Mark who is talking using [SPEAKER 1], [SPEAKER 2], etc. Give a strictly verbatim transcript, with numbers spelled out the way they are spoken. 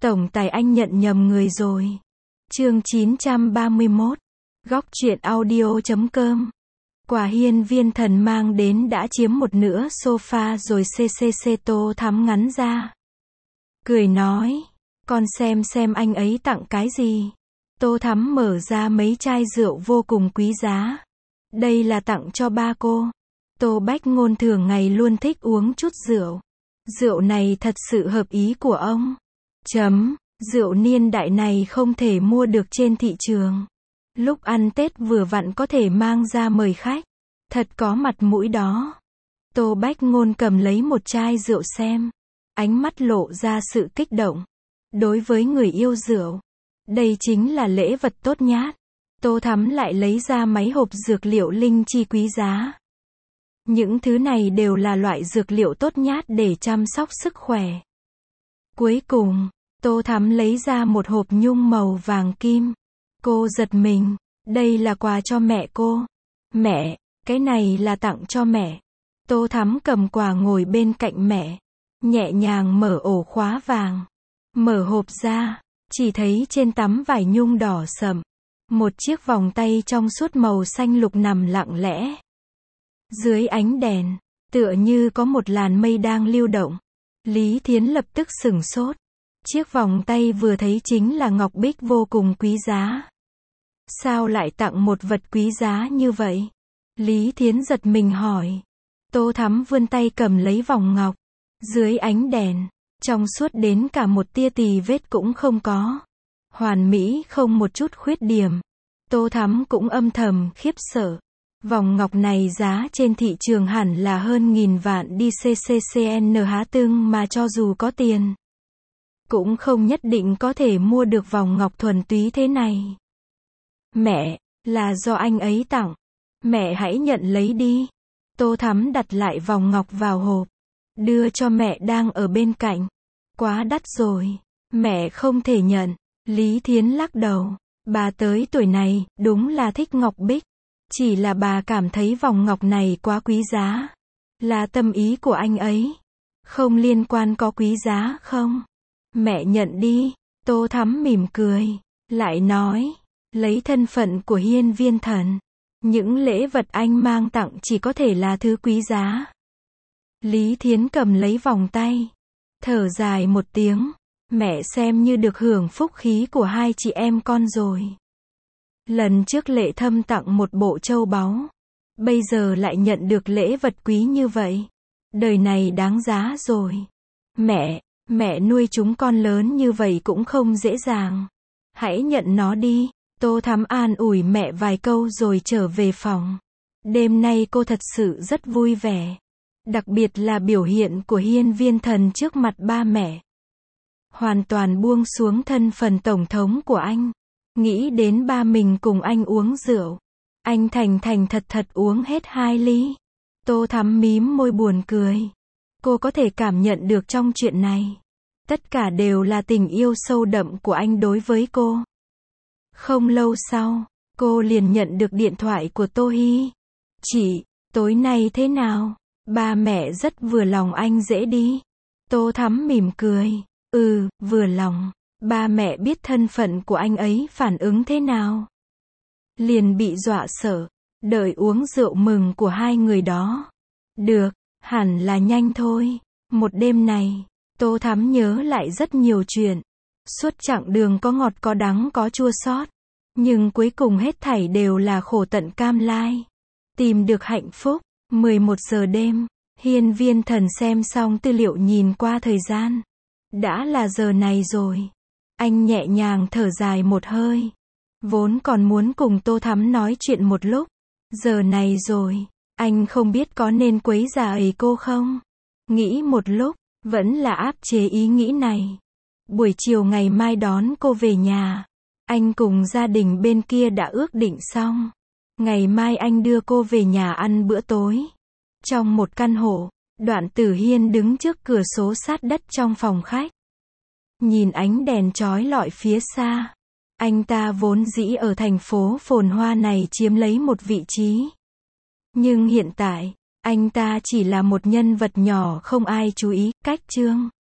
[SPEAKER 1] Tổng tài anh nhận nhầm người rồi. Chương chín trăm ba mươi mốt. Góc truyện audio chấm com. Quà hiên viên thần mang đến đã chiếm một nửa sofa rồi ccc Tô Thắm ngắn ra. Cười nói, con xem xem anh ấy tặng cái gì. Tô Thắm mở ra mấy chai rượu vô cùng quý giá. Đây là tặng cho ba cô. Tô Bách Ngôn thường ngày luôn thích uống chút rượu. Rượu này thật sự hợp ý của ông. Chấm, rượu niên đại này không thể mua được trên thị trường. Lúc ăn Tết vừa vặn có thể mang ra mời khách. Thật có mặt mũi đó. Tô Bách Ngôn cầm lấy một chai rượu xem. Ánh mắt lộ ra sự kích động. Đối với người yêu rượu, đây chính là lễ vật tốt nhát. Tô Thắm lại lấy ra máy hộp dược liệu linh chi quý giá. Những thứ này đều là loại dược liệu tốt nhát để chăm sóc sức khỏe. Cuối cùng, Tô Thắm lấy ra một hộp nhung màu vàng kim. Cô giật mình, đây là quà cho mẹ cô. Mẹ, cái này là tặng cho mẹ. Tô Thắm cầm quà ngồi bên cạnh mẹ, nhẹ nhàng mở ổ khóa vàng. Mở hộp ra, chỉ thấy trên tấm vải nhung đỏ sẫm, một chiếc vòng tay trong suốt màu xanh lục nằm lặng lẽ. Dưới ánh đèn, tựa như có một làn mây đang lưu động. Lý Thiến lập tức sửng sốt. Chiếc vòng tay vừa thấy chính là ngọc bích vô cùng quý giá. Sao lại tặng một vật quý giá như vậy? Lý Thiến giật mình hỏi. Tô Thắm vươn tay cầm lấy vòng ngọc. Dưới ánh đèn, trong suốt đến cả một tia tì vết cũng không có. Hoàn mỹ không một chút khuyết điểm. Tô Thắm cũng âm thầm khiếp sợ. Vòng ngọc này giá trên thị trường hẳn là hơn nghìn vạn đi cccn há tương mà cho dù có tiền, cũng không nhất định có thể mua được vòng ngọc thuần túy thế này. Mẹ, là do anh ấy tặng. Mẹ hãy nhận lấy đi. Tô Thắm đặt lại vòng ngọc vào hộp, đưa cho mẹ đang ở bên cạnh. Quá đắt rồi, mẹ không thể nhận. Lý Thiến lắc đầu. Bà tới tuổi này, đúng là thích ngọc bích. Chỉ là bà cảm thấy vòng ngọc này quá quý giá. Là tâm ý của anh ấy. Không liên quan có quý giá không? Mẹ nhận đi. Tô Thắm mỉm cười. Lại nói, lấy thân phận của hiên viên thần, những lễ vật anh mang tặng chỉ có thể là thứ quý giá. Lý Thiến cầm lấy vòng tay, thở dài một tiếng. Mẹ xem như được hưởng phúc khí của hai chị em con rồi. Lần trước Lệ Thâm tặng một bộ châu báu, bây giờ lại nhận được lễ vật quý như vậy. Đời này đáng giá rồi. Mẹ, mẹ nuôi chúng con lớn như vậy cũng không dễ dàng. Hãy nhận nó đi. Tô Thắm an ủi mẹ vài câu rồi trở về phòng. Đêm nay cô thật sự rất vui vẻ. Đặc biệt là biểu hiện của hiên viên thần trước mặt ba mẹ. Hoàn toàn buông xuống thân phần tổng thống của anh. Nghĩ đến ba mình cùng anh uống rượu. Anh thành thành thật thật uống hết hai ly. Tô Thắm mím môi buồn cười. Cô có thể cảm nhận được trong chuyện này, tất cả đều là tình yêu sâu đậm của anh đối với cô. Không lâu sau, cô liền nhận được điện thoại của Tô Hy. Chị, tối nay thế nào? Ba mẹ rất vừa lòng anh dễ đi. Tô Thắm mỉm cười. Ừ, vừa lòng. Ba mẹ biết thân phận của anh ấy phản ứng thế nào? Liền bị dọa sợ. Đợi uống rượu mừng của hai người đó. Được, hẳn là nhanh thôi. Một đêm này, Tô Thắm nhớ lại rất nhiều chuyện. Suốt chặng đường có ngọt có đắng có chua xót, nhưng cuối cùng hết thảy đều là khổ tận cam lai. Tìm được hạnh phúc. mười một giờ đêm, hiên viên thần xem xong tư liệu nhìn qua thời gian. Đã là giờ này rồi. Anh nhẹ nhàng thở dài một hơi. Vốn còn muốn cùng Tô Thắm nói chuyện một lúc. Giờ này rồi, anh không biết có nên quấy rầy cô không. Nghĩ một lúc, vẫn là áp chế ý nghĩ này. Buổi chiều ngày mai đón cô về nhà. Anh cùng gia đình bên kia đã ước định xong. Ngày mai anh đưa cô về nhà ăn bữa tối. Trong một căn hộ, Đoạn Tử Hiên đứng trước cửa sổ sát đất trong phòng khách. Nhìn ánh đèn chói lọi phía xa. Anh ta vốn dĩ ở thành phố phồn hoa này chiếm lấy một vị trí. Nhưng hiện tại, anh ta chỉ là một nhân vật nhỏ không ai chú ý. Cách chương